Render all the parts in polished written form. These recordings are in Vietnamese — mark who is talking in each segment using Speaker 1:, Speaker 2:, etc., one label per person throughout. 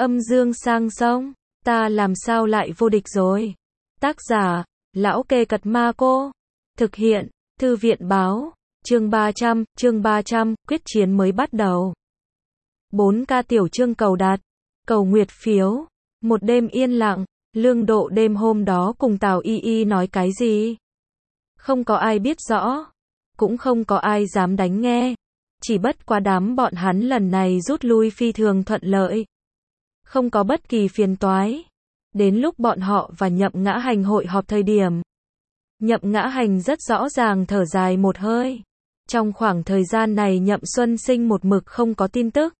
Speaker 1: Âm dương sang sông, ta làm sao lại vô địch rồi. Tác giả, Lão Kê Cật Ma Cô. Thực hiện, Thư viện báo. Chương 300, quyết chiến mới bắt đầu. 4K tiểu chương cầu đạt, cầu nguyệt phiếu. Một đêm yên lặng, Lương Độ đêm hôm đó cùng Tào Y Y nói cái gì? Không có ai biết rõ, cũng không có ai dám đánh nghe. Chỉ bất quá đám bọn hắn lần này rút lui phi thường thuận lợi. Không có bất kỳ phiền toái. Đến lúc bọn họ và Nhậm Ngã Hành hội họp thời điểm, Nhậm Ngã Hành rất rõ ràng thở dài một hơi. Trong khoảng thời gian này Nhậm Xuân Sinh một mực không có tin tức.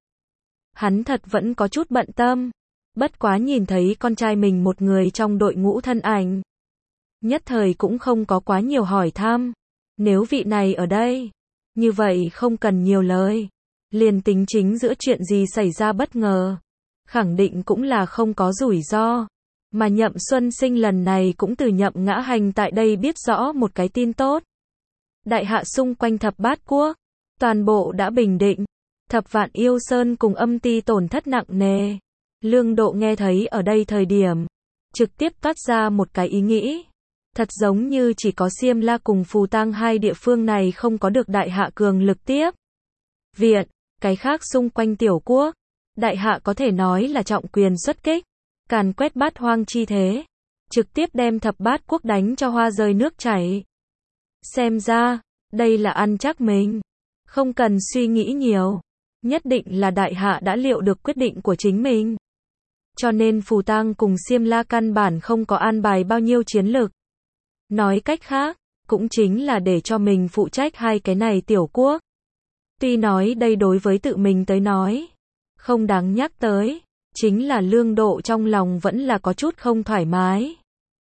Speaker 1: Hắn thật vẫn có chút bận tâm. Bất quá nhìn thấy con trai mình một người trong đội ngũ thân ảnh, nhất thời cũng không có quá nhiều hỏi thăm. Nếu vị này ở đây, như vậy không cần nhiều lời. Liền tính chính giữa chuyện gì xảy ra bất ngờ, khẳng định cũng là không có rủi ro. Mà Nhậm Xuân Sinh lần này cũng từ Nhậm Ngã Hành tại đây biết rõ một cái tin tốt. Đại hạ xung quanh Thập Bát Quốc, toàn bộ đã bình định. Thập Vạn Yêu Sơn cùng Âm Ti tổn thất nặng nề. Lương Độ nghe thấy ở đây thời điểm, trực tiếp toát ra một cái ý nghĩ. Thật giống như chỉ có Xiêm La cùng Phù Tang hai địa phương này không có được đại hạ cường lực tiếp viện, cái khác xung quanh tiểu quốc, đại hạ có thể nói là trọng quyền xuất kích, càn quét bát hoang chi thế, trực tiếp đem Thập Bát Quốc đánh cho hoa rơi nước chảy. Xem ra, đây là ăn chắc mình, không cần suy nghĩ nhiều, nhất định là đại hạ đã liệu được quyết định của chính mình. Cho nên Phù Tang cùng Xiêm La căn bản không có an bài bao nhiêu chiến lực. Nói cách khác, cũng chính là để cho mình phụ trách hai cái này tiểu quốc. Tuy nói đây đối với tự mình tới nói, không đáng nhắc tới, chính là Lương Độ trong lòng vẫn là có chút không thoải mái.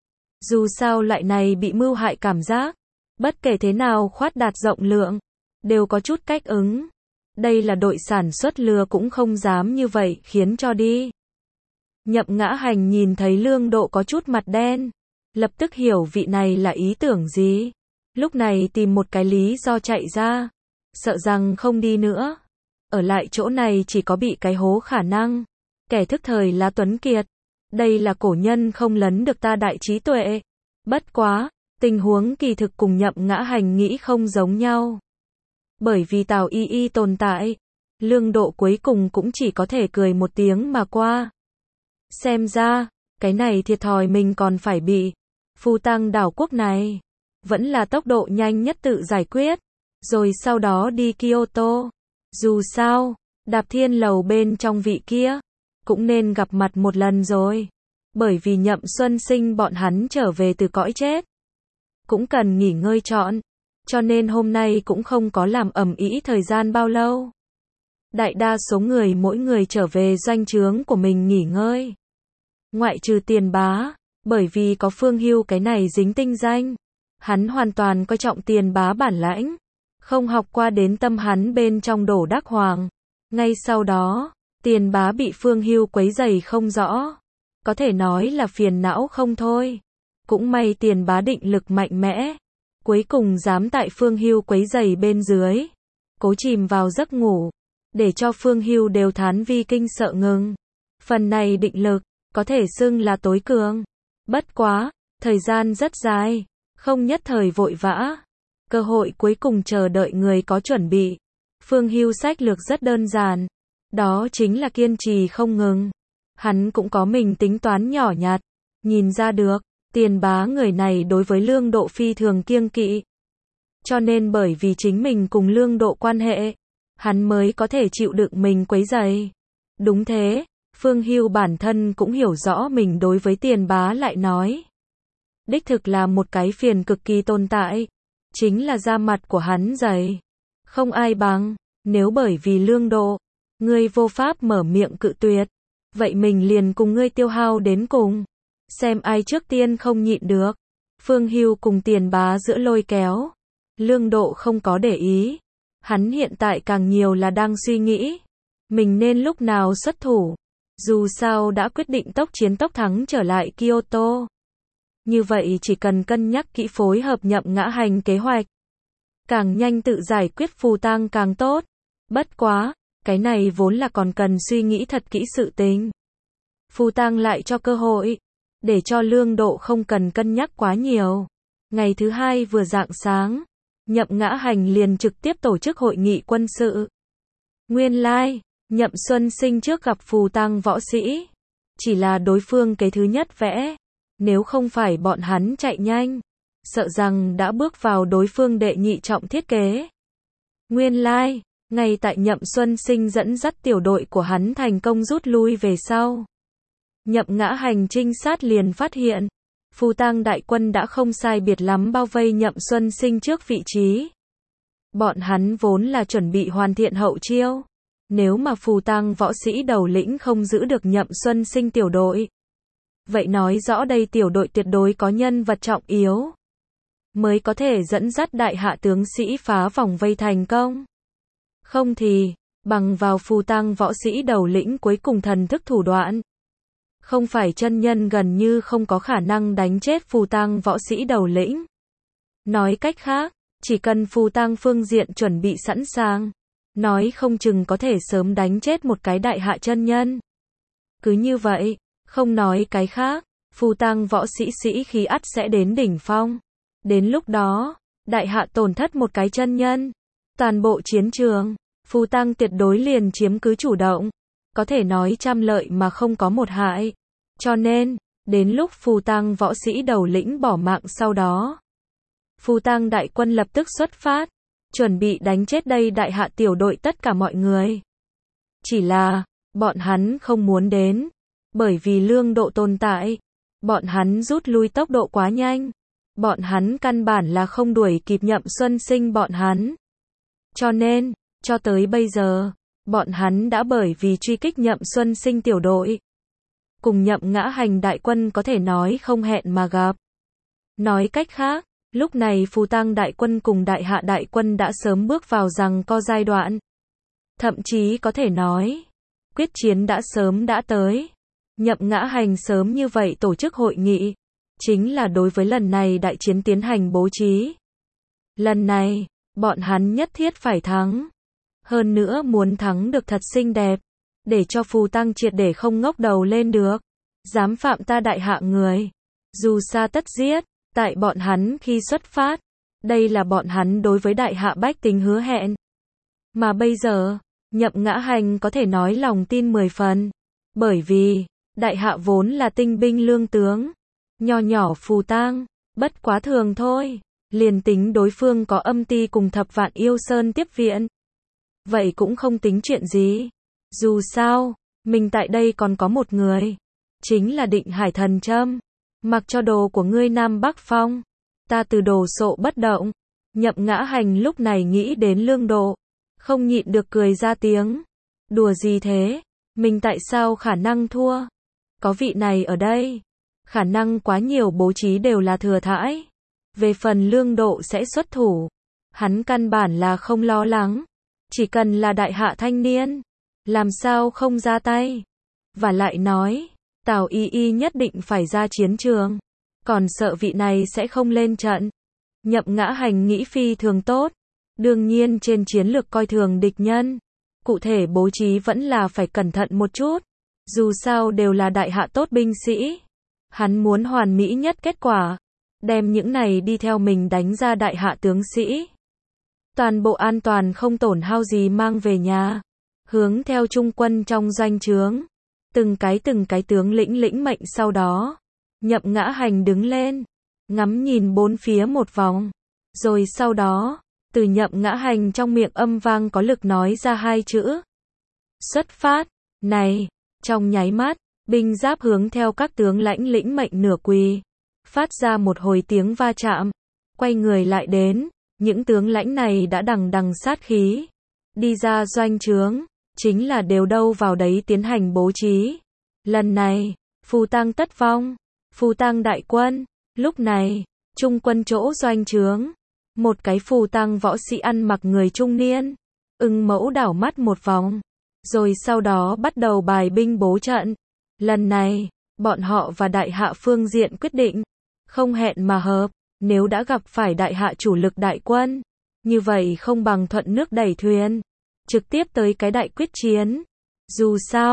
Speaker 1: Dù sao loại này bị mưu hại cảm giác, bất kể thế nào khoát đạt rộng lượng, đều có chút cách ứng. Đây là đội sản xuất lừa cũng không dám như vậy khiến cho đi. Nhậm Ngã Hành nhìn thấy Lương Độ có chút mặt đen, lập tức hiểu vị này là ý tưởng gì. Lúc này tìm một cái lý do chạy ra, sợ rằng không đi nữa. Ở lại chỗ này chỉ có bị cái hố khả năng. Kẻ thức thời là Tuấn Kiệt. Đây là cổ nhân không lấn được ta đại trí tuệ. Bất quá, tình huống kỳ thực cùng Nhậm Ngã Hành nghĩ không giống nhau. Bởi vì Tào Y Y tồn tại, Lương Độ cuối cùng cũng chỉ có thể cười một tiếng mà qua. Xem ra, cái này thiệt thòi mình còn phải bị. Phù Tang đảo quốc này, vẫn là tốc độ nhanh nhất tự giải quyết, rồi sau đó đi Kyoto. Dù sao, Đạp Thiên Lầu bên trong vị kia, cũng nên gặp mặt một lần rồi. Bởi vì Nhậm Xuân Sinh bọn hắn trở về từ cõi chết, cũng cần nghỉ ngơi trọn, cho nên hôm nay cũng không có làm ầm ĩ thời gian bao lâu. Đại đa số người mỗi người trở về doanh trướng của mình nghỉ ngơi. Ngoại trừ Tiền Bá, bởi vì có Phương Hưu cái này dính tinh danh, hắn hoàn toàn coi trọng Tiền Bá bản lãnh, không học qua đến tâm hắn bên trong đổ đắc hoàng. Ngay sau đó, Tiền Bá bị Phương Hưu quấy rầy không rõ, có thể nói là phiền não không thôi. Cũng may Tiền Bá định lực mạnh mẽ, cuối cùng dám tại Phương Hưu quấy rầy bên dưới, cố chìm vào giấc ngủ, để cho Phương Hưu đều thán vi kinh sợ ngừng. Phần này định lực, có thể xưng là tối cường. Bất quá, thời gian rất dài, không nhất thời vội vã. Cơ hội cuối cùng chờ đợi người có chuẩn bị. Phương Hưu sách lược rất đơn giản, đó chính là kiên trì không ngừng. Hắn cũng có mình tính toán nhỏ nhặt, nhìn ra được, Tiền Bá người này đối với Lương Độ phi thường kiêng kỵ. Cho nên bởi vì chính mình cùng Lương Độ quan hệ, hắn mới có thể chịu đựng mình quấy rầy. Đúng thế, Phương Hưu bản thân cũng hiểu rõ mình đối với Tiền Bá lại nói. Đích thực là một cái phiền cực kỳ tồn tại, chính là da mặt của hắn dày. Không ai bằng, nếu bởi vì Lương Độ, ngươi vô pháp mở miệng cự tuyệt, vậy mình liền cùng ngươi tiêu hao đến cùng. Xem ai trước tiên không nhịn được. Phương Hưu cùng Tiền Bá giữa lôi kéo. Lương Độ không có để ý. Hắn hiện tại càng nhiều là đang suy nghĩ, mình nên lúc nào xuất thủ. Dù sao đã quyết định tốc chiến tốc thắng trở lại Kyoto. Như vậy chỉ cần cân nhắc kỹ phối hợp Nhậm Ngã Hành kế hoạch, càng nhanh tự giải quyết Phù Tang càng tốt. Bất quá, cái này vốn là còn cần suy nghĩ thật kỹ sự tình. Phù Tang lại cho cơ hội, để cho Lương Độ không cần cân nhắc quá nhiều. Ngày thứ hai vừa rạng sáng, Nhậm Ngã Hành liền trực tiếp tổ chức hội nghị quân sự. Nguyên lai, Nhậm Xuân Sinh trước gặp Phù Tang võ sĩ, chỉ là đối phương cái thứ nhất vẽ, nếu không phải bọn hắn chạy nhanh, sợ rằng đã bước vào đối phương đệ nhị trọng thiết kế. Nguyên lai, ngay tại Nhậm Xuân Sinh dẫn dắt tiểu đội của hắn thành công rút lui về sau, Nhậm Ngã Hành trinh sát liền phát hiện, Phù Tang đại quân đã không sai biệt lắm bao vây Nhậm Xuân Sinh trước vị trí. Bọn hắn vốn là chuẩn bị hoàn thiện hậu chiêu, nếu mà Phù Tang võ sĩ đầu lĩnh không giữ được Nhậm Xuân Sinh tiểu đội, vậy nói rõ đây tiểu đội tuyệt đối có nhân vật trọng yếu, mới có thể dẫn dắt đại hạ tướng sĩ phá vòng vây thành công. Không thì, bằng vào Phù Tang võ sĩ đầu lĩnh cuối cùng thần thức thủ đoạn, không phải chân nhân gần như không có khả năng đánh chết Phù Tang võ sĩ đầu lĩnh. Nói cách khác, chỉ cần Phù Tang phương diện chuẩn bị sẵn sàng, nói không chừng có thể sớm đánh chết một cái đại hạ chân nhân. Cứ như vậy, không nói cái khác, Phù Tang võ sĩ sĩ khí ắt sẽ đến đỉnh phong. Đến lúc đó, đại hạ tổn thất một cái chân nhân, toàn bộ chiến trường, Phù Tang tuyệt đối liền chiếm cứ chủ động, có thể nói trăm lợi mà không có một hại. Cho nên, đến lúc Phù Tang võ sĩ đầu lĩnh bỏ mạng sau đó, Phù Tang đại quân lập tức xuất phát, chuẩn bị đánh chết đây đại hạ tiểu đội tất cả mọi người. Chỉ là, bọn hắn không muốn đến, bởi vì Lương Độ tồn tại, bọn hắn rút lui tốc độ quá nhanh, bọn hắn căn bản là không đuổi kịp Nhậm Xuân Sinh bọn hắn. Cho nên, cho tới bây giờ, bọn hắn đã bởi vì truy kích Nhậm Xuân Sinh tiểu đội, cùng Nhậm Ngã Hành đại quân có thể nói không hẹn mà gặp. Nói cách khác, lúc này Phù Tang đại quân cùng đại hạ đại quân đã sớm bước vào giằng co giai đoạn. Thậm chí có thể nói, quyết chiến đã sớm đã tới. Nhậm Ngã Hành sớm như vậy tổ chức hội nghị, chính là đối với lần này đại chiến tiến hành bố trí. Lần này, bọn hắn nhất thiết phải thắng. Hơn nữa muốn thắng được thật xinh đẹp, để cho Phù Tang triệt để không ngóc đầu lên được. Dám phạm ta đại hạ người, dù sa tất giết. Tại bọn hắn khi xuất phát, đây là bọn hắn đối với đại hạ bách tính hứa hẹn. Mà bây giờ, Nhậm Ngã Hành có thể nói lòng tin 10 phần. Bởi vì, đại hạ vốn là tinh binh lương tướng. Nho nhỏ Phù Tang, bất quá thường thôi. Liền tính đối phương có âm ti cùng thập vạn yêu sơn tiếp viện, vậy cũng không tính chuyện gì. Dù sao, mình tại đây còn có một người, chính là Định Hải Thần Châm. Mặc cho đồ của ngươi Nam Bắc Phong, ta từ đồ sộ bất động. Nhậm Ngã Hành lúc này nghĩ đến Lương Độ, không nhịn được cười ra tiếng. Đùa gì thế? Mình tại sao khả năng thua? Có vị này ở đây, khả năng quá nhiều bố trí đều là thừa thãi. Về phần Lương Độ sẽ xuất thủ, hắn căn bản là không lo lắng. Chỉ cần là đại hạ thanh niên, làm sao không ra tay? Và lại nói, Tào Y nhất định phải ra chiến trường, còn sợ vị này sẽ không lên trận. Nhậm Ngã Hành nghĩ phi thường tốt, đương nhiên trên chiến lược coi thường địch nhân, cụ thể bố trí vẫn là phải cẩn thận một chút, dù sao đều là đại hạ tốt binh sĩ. Hắn muốn hoàn mỹ nhất kết quả, đem những này đi theo mình đánh ra đại hạ tướng sĩ. Toàn bộ an toàn không tổn hao gì mang về nhà, hướng theo trung quân trong doanh trướng. Từng cái tướng lĩnh lĩnh mệnh sau đó, Nhậm Ngã Hành đứng lên, ngắm nhìn bốn phía một vòng, rồi sau đó, từ Nhậm Ngã Hành trong miệng âm vang có lực nói ra hai chữ. Xuất phát, này, trong nháy mắt, binh giáp hướng theo các tướng lãnh lĩnh mệnh nửa quỳ, phát ra một hồi tiếng va chạm, quay người lại đến, những tướng lãnh này đã đằng đằng sát khí, đi ra doanh trướng. Chính là đều đâu vào đấy tiến hành bố trí. Lần này, Phù Tang tất vong, Phù Tang đại quân, lúc này, trung quân chỗ doanh trướng, một cái Phù Tang võ sĩ ăn mặc người trung niên, ưng mẫu đảo mắt một vòng, rồi sau đó bắt đầu bài binh bố trận. Lần này, bọn họ và đại hạ phương diện quyết định, không hẹn mà hợp, nếu đã gặp phải đại hạ chủ lực đại quân, như vậy không bằng thuận nước đẩy thuyền. Trực tiếp tới cái đại quyết chiến. Dù sao,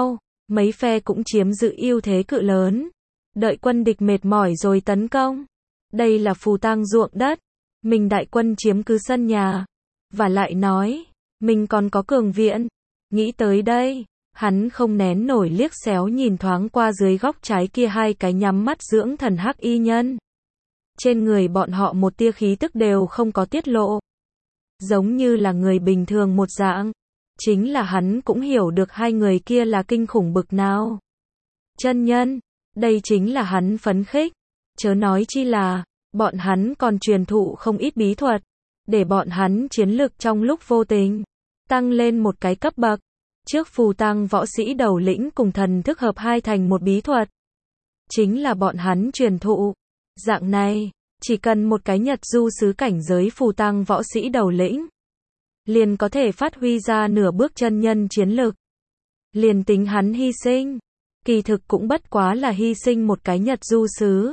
Speaker 1: mấy phe cũng chiếm giữ ưu thế cự lớn. Đợi quân địch mệt mỏi rồi tấn công. Đây là phù tang ruộng đất. Mình đại quân chiếm cứ sân nhà. Và lại nói, mình còn có cường viện. Nghĩ tới đây, hắn không nén nổi liếc xéo nhìn thoáng qua dưới góc trái kia hai cái nhắm mắt dưỡng thần hắc y nhân. Trên người bọn họ một tia khí tức đều không có tiết lộ. Giống như là người bình thường một dạng. Chính là hắn cũng hiểu được hai người kia là kinh khủng bực nào. Chân nhân, đây chính là hắn phấn khích. Chớ nói chi là, bọn hắn còn truyền thụ không ít bí thuật. Để bọn hắn chiến lực trong lúc vô tình tăng lên một cái cấp bậc. Trước phù tang võ sĩ đầu lĩnh cùng thần thức hợp hai thành một bí thuật. Chính là bọn hắn truyền thụ. Dạng này, chỉ cần một cái nhật du sứ cảnh giới phù tang võ sĩ đầu lĩnh, liền có thể phát huy ra nửa bước chân nhân chiến lực. Liền tính hắn hy sinh, kỳ thực cũng bất quá là hy sinh một cái nhật du sứ.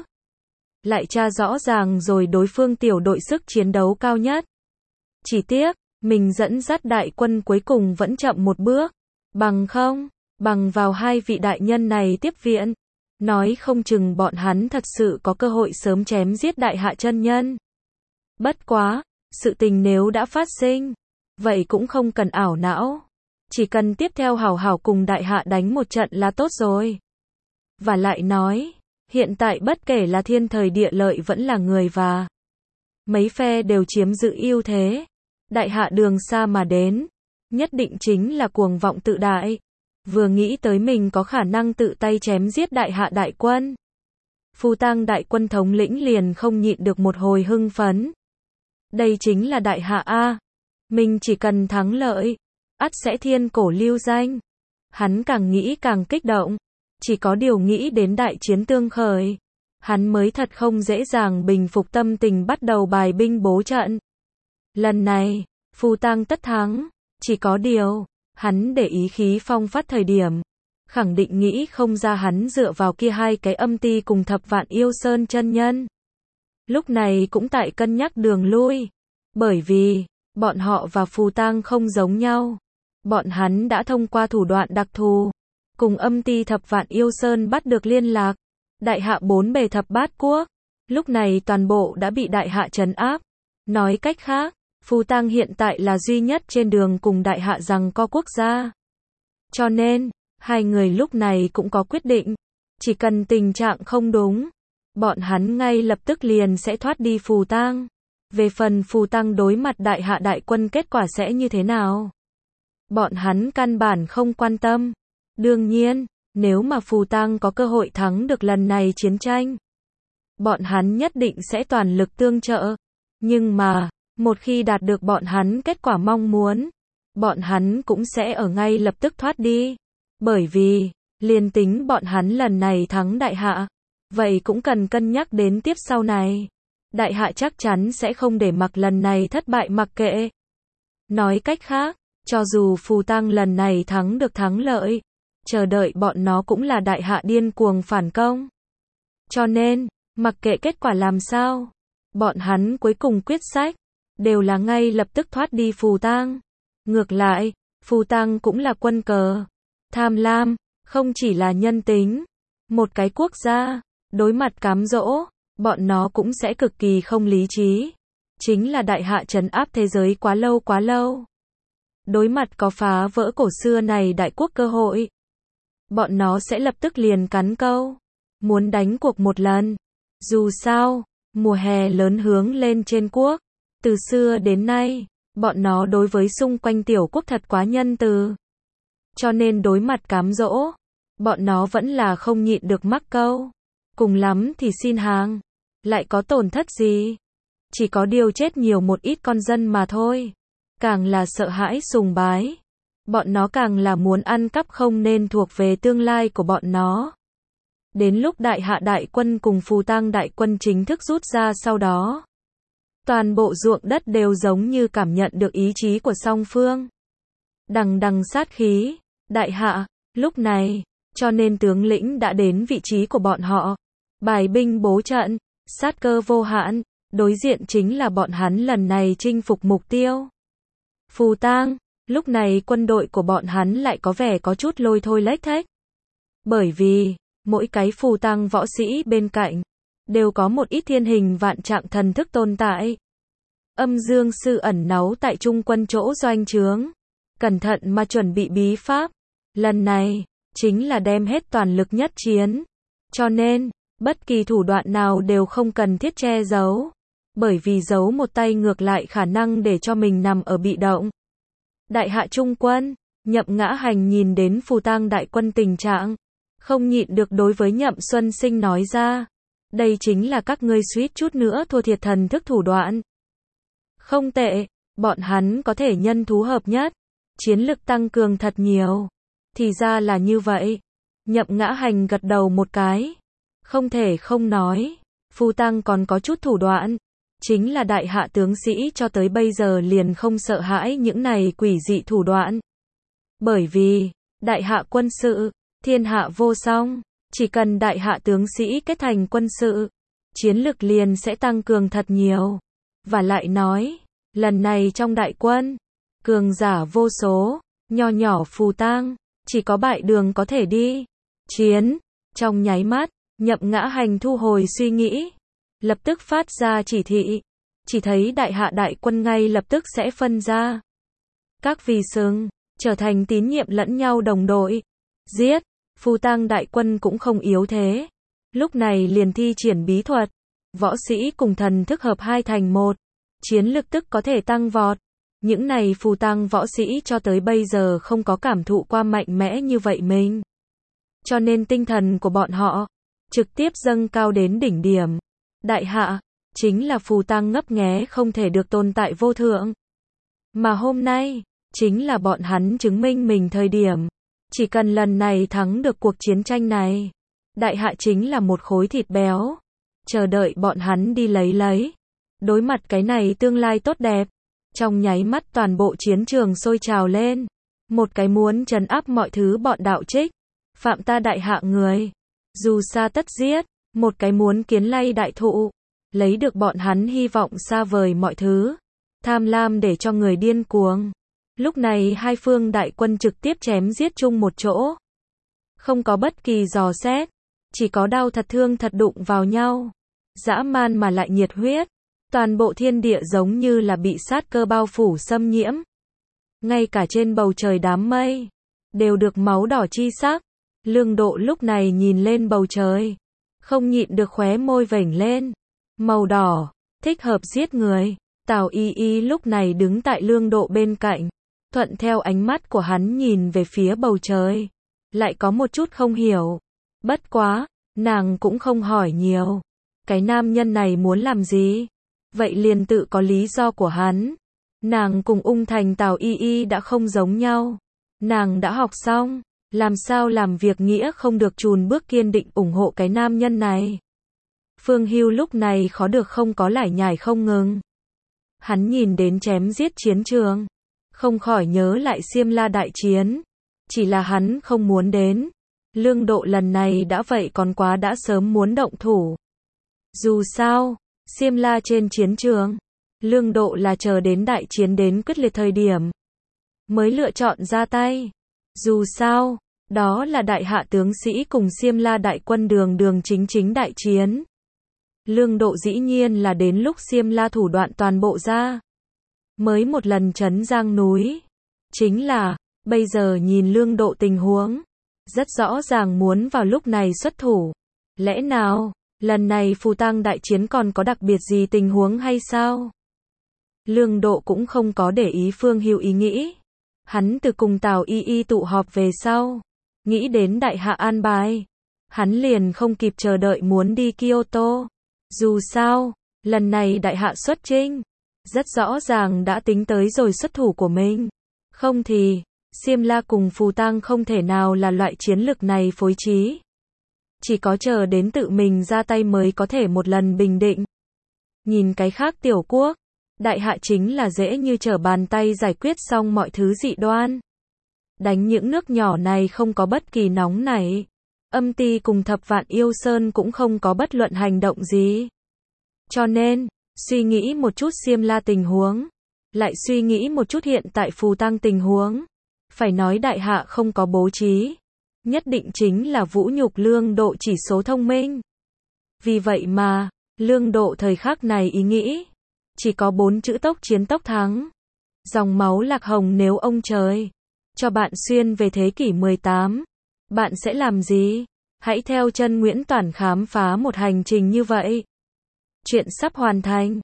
Speaker 1: Lại tra rõ ràng rồi đối phương tiểu đội sức chiến đấu cao nhất. Chỉ tiếc, mình dẫn dắt đại quân cuối cùng vẫn chậm một bước. Bằng không, bằng vào hai vị đại nhân này tiếp viện, nói không chừng bọn hắn thật sự có cơ hội sớm chém giết đại hạ chân nhân. Bất quá, sự tình nếu đã phát sinh, vậy cũng không cần ảo não. Chỉ cần tiếp theo hảo hảo cùng đại hạ đánh một trận là tốt rồi. Và lại nói, hiện tại bất kể là thiên thời địa lợi vẫn là người và mấy phe đều chiếm giữ ưu thế. Đại hạ đường xa mà đến, nhất định chính là cuồng vọng tự đại. Vừa nghĩ tới mình có khả năng tự tay chém giết đại hạ đại quân, phù tang đại quân thống lĩnh liền không nhịn được một hồi hưng phấn. Đây chính là đại hạ a, mình chỉ cần thắng lợi, ắt sẽ thiên cổ lưu danh. Hắn càng nghĩ càng kích động, chỉ có điều nghĩ đến đại chiến tương khởi, hắn mới thật không dễ dàng bình phục tâm tình bắt đầu bài binh bố trận. Lần này, phù tang tất thắng, chỉ có điều, hắn để ý khí phong phát thời điểm, khẳng định nghĩ không ra hắn dựa vào kia hai cái âm ti cùng thập vạn yêu sơn chân nhân. Lúc này cũng tại cân nhắc đường lui, bởi vì, bọn họ và phù tang không giống nhau. Bọn hắn đã thông qua thủ đoạn đặc thù, cùng âm ti thập vạn yêu sơn bắt được liên lạc. Đại hạ bốn bề thập bát quốc, lúc này toàn bộ đã bị đại hạ trấn áp. Nói cách khác, phù tang hiện tại là duy nhất trên đường cùng đại hạ giằng co quốc gia. Cho nên, hai người lúc này cũng có quyết định. Chỉ cần tình trạng không đúng, bọn hắn ngay lập tức liền sẽ thoát đi phù tang. Về phần phù tang đối mặt đại hạ đại quân kết quả sẽ như thế nào, bọn hắn căn bản không quan tâm. Đương nhiên, nếu mà phù tang có cơ hội thắng được lần này chiến tranh, bọn hắn nhất định sẽ toàn lực tương trợ. Nhưng mà, một khi đạt được bọn hắn kết quả mong muốn, bọn hắn cũng sẽ ở ngay lập tức thoát đi. Bởi vì, liền tính bọn hắn lần này thắng đại hạ, vậy cũng cần cân nhắc đến tiếp sau này. Đại hạ chắc chắn sẽ không để mặc lần này thất bại mặc kệ. Nói cách khác, cho dù phù tang lần này thắng được thắng lợi, chờ đợi bọn nó cũng là đại hạ điên cuồng phản công. Cho nên, mặc kệ kết quả làm sao, bọn hắn cuối cùng quyết sách đều là ngay lập tức thoát đi phù tang. Ngược lại, phù tang cũng là quân cờ, tham lam, không chỉ là nhân tính. Một cái quốc gia, đối mặt cám dỗ, bọn nó cũng sẽ cực kỳ không lý trí. Chính là đại hạ trấn áp thế giới quá lâu quá lâu. Đối mặt có phá vỡ cổ xưa này đại quốc cơ hội, bọn nó sẽ lập tức liền cắn câu, muốn đánh cuộc một lần. Dù sao, mùa hè lớn hướng lên trên quốc, từ xưa đến nay, bọn nó đối với xung quanh tiểu quốc thật quá nhân từ. Cho nên đối mặt cám dỗ, bọn nó vẫn là không nhịn được mắc câu. Cùng lắm thì xin hàng, lại có tổn thất gì? Chỉ có điều chết nhiều một ít con dân mà thôi. Càng là sợ hãi sùng bái, bọn nó càng là muốn ăn cắp không nên thuộc về tương lai của bọn nó. Đến lúc đại hạ đại quân cùng phù tang đại quân chính thức rút ra sau đó, toàn bộ ruộng đất đều giống như cảm nhận được ý chí của song phương. Đằng đằng sát khí, đại hạ, lúc này, cho nên tướng lĩnh đã đến vị trí của bọn họ. Bài binh bố trận, sát cơ vô hạn, đối diện chính là bọn hắn lần này chinh phục mục tiêu. Phù tang, lúc này quân đội của bọn hắn lại có vẻ có chút lôi thôi lếch thếch. Bởi vì, mỗi cái phù tăng võ sĩ bên cạnh, đều có một ít thiên hình vạn trạng thần thức tồn tại. Âm Dương Sư ẩn náu tại trung quân chỗ doanh trướng, cẩn thận mà chuẩn bị bí pháp. Lần này, chính là đem hết toàn lực nhất chiến. Cho nên, bất kỳ thủ đoạn nào đều không cần thiết che giấu. Bởi vì giấu một tay ngược lại khả năng để cho mình nằm ở bị động. Đại hạ trung quân, Nhậm Ngã Hành nhìn đến phù tang đại quân tình trạng, không nhịn được đối với Nhậm Xuân Sinh nói ra. Đây chính là các ngươi suýt chút nữa thua thiệt thần thức thủ đoạn. Không tệ, bọn hắn có thể nhân thú hợp nhất, chiến lực tăng cường thật nhiều. Thì ra là như vậy. Nhậm Ngã Hành gật đầu một cái. Không thể không nói, phù tăng còn có chút thủ đoạn. Chính là đại hạ tướng sĩ cho tới bây giờ liền không sợ hãi những này quỷ dị thủ đoạn. Bởi vì, đại hạ quân sự, thiên hạ vô song, chỉ cần đại hạ tướng sĩ kết thành quân sự, chiến lực liền sẽ tăng cường thật nhiều. Và lại nói, lần này trong đại quân, cường giả vô số, nho nhỏ phù tang, chỉ có bại đường có thể đi. Chiến, trong nháy mắt, Nhậm Ngã Hành thu hồi suy nghĩ, lập tức phát ra chỉ thị, chỉ thấy đại hạ đại quân ngay lập tức sẽ phân ra. Các vì xứng, trở thành tín nhiệm lẫn nhau đồng đội. Giết, phù tang đại quân cũng không yếu thế. Lúc này liền thi triển bí thuật, võ sĩ cùng thần thức hợp hai thành một, chiến lực tức có thể tăng vọt. Những này phù tang võ sĩ cho tới bây giờ không có cảm thụ qua mạnh mẽ như vậy mình. Cho nên tinh thần của bọn họ trực tiếp dâng cao đến đỉnh điểm. Đại hạ, chính là phù tang ngấp nghé không thể được tồn tại vô thượng. Mà hôm nay, chính là bọn hắn chứng minh mình thời điểm. Chỉ cần lần này thắng được cuộc chiến tranh này, đại hạ chính là một khối thịt béo. Chờ đợi bọn hắn đi lấy. Đối mặt cái này tương lai tốt đẹp. Trong nháy mắt toàn bộ chiến trường sôi trào lên. Một cái muốn trấn áp mọi thứ bọn đạo trích. Phạm ta đại hạ người. Dù xa tất giết. Một cái muốn kiến lay đại thụ. Lấy được bọn hắn hy vọng xa vời mọi thứ. Tham lam để cho người điên cuồng. Lúc này hai phương đại quân trực tiếp chém giết chung một chỗ. Không có bất kỳ dò xét. Chỉ có đau thật thương thật đụng vào nhau. Dã man mà lại nhiệt huyết. Toàn bộ thiên địa giống như là bị sát cơ bao phủ xâm nhiễm. Ngay cả trên bầu trời đám mây, đều được máu đỏ chi sắc. Lương Độ lúc này nhìn lên bầu trời, không nhịn được khóe môi vểnh lên. Màu đỏ, thích hợp giết người. Tào Y Y lúc này đứng tại Lương Độ bên cạnh, thuận theo ánh mắt của hắn nhìn về phía bầu trời. Lại có một chút không hiểu. Bất quá, nàng cũng không hỏi nhiều. Cái nam nhân này muốn làm gì? Vậy liền tự có lý do của hắn. Nàng cùng Ung Thành Tào Y Y đã không giống nhau. Nàng đã học xong, làm sao làm việc nghĩa không được chùn bước kiên định ủng hộ cái nam nhân này. Phương Hưu lúc này khó được không có lải nhải không ngừng. Hắn nhìn đến chém giết chiến trường, không khỏi nhớ lại Xiêm La đại chiến. Chỉ là hắn không muốn đến. Lương Độ lần này đã vậy còn quá đã sớm muốn động thủ. Dù sao, Xiêm La trên chiến trường, Lương Độ là chờ đến đại chiến đến quyết liệt thời điểm mới lựa chọn ra tay. Dù sao, đó là đại hạ tướng sĩ cùng Xiêm La đại quân đường chính đại chiến. Lương Độ dĩ nhiên là đến lúc Xiêm La thủ đoạn toàn bộ ra, mới một lần trấn Giang núi. Chính là, bây giờ nhìn Lương Độ tình huống, rất rõ ràng muốn vào lúc này xuất thủ. Lẽ nào lần này phù tang đại chiến còn có đặc biệt gì tình huống hay sao? Lương Độ cũng không có để ý Phương Hưu ý nghĩ. Hắn từ cùng Tào Y Y tụ họp về sau, nghĩ đến đại hạ an bài. Hắn liền không kịp chờ đợi muốn đi Kyoto. Dù sao, lần này đại hạ xuất chinh, rất rõ ràng đã tính tới rồi xuất thủ của mình. Không thì, Xiêm La cùng phù tang không thể nào là loại chiến lực này phối trí. Chỉ có chờ đến tự mình ra tay mới có thể một lần bình định. Nhìn cái khác tiểu quốc, đại hạ chính là dễ như trở bàn tay giải quyết xong mọi thứ dị đoan. Đánh những nước nhỏ này không có bất kỳ nóng nảy. Âm Ty cùng Thập Vạn Yêu Sơn cũng không có bất luận hành động gì. Cho nên, suy nghĩ một chút Xiêm La tình huống, lại suy nghĩ một chút hiện tại phù tang tình huống. Phải nói đại hạ không có bố trí. nhất định chính là vũ nhục Lương Độ chỉ số thông minh. Vì vậy mà, Lương Độ thời khắc này ý nghĩ, chỉ có 4 chữ tốc chiến tốc thắng. Dòng máu Lạc Hồng nếu ông trời cho bạn xuyên về thế kỷ 18, bạn sẽ làm gì? Hãy theo chân Nguyễn Toản khám phá một hành trình như vậy. Chuyện sắp hoàn thành.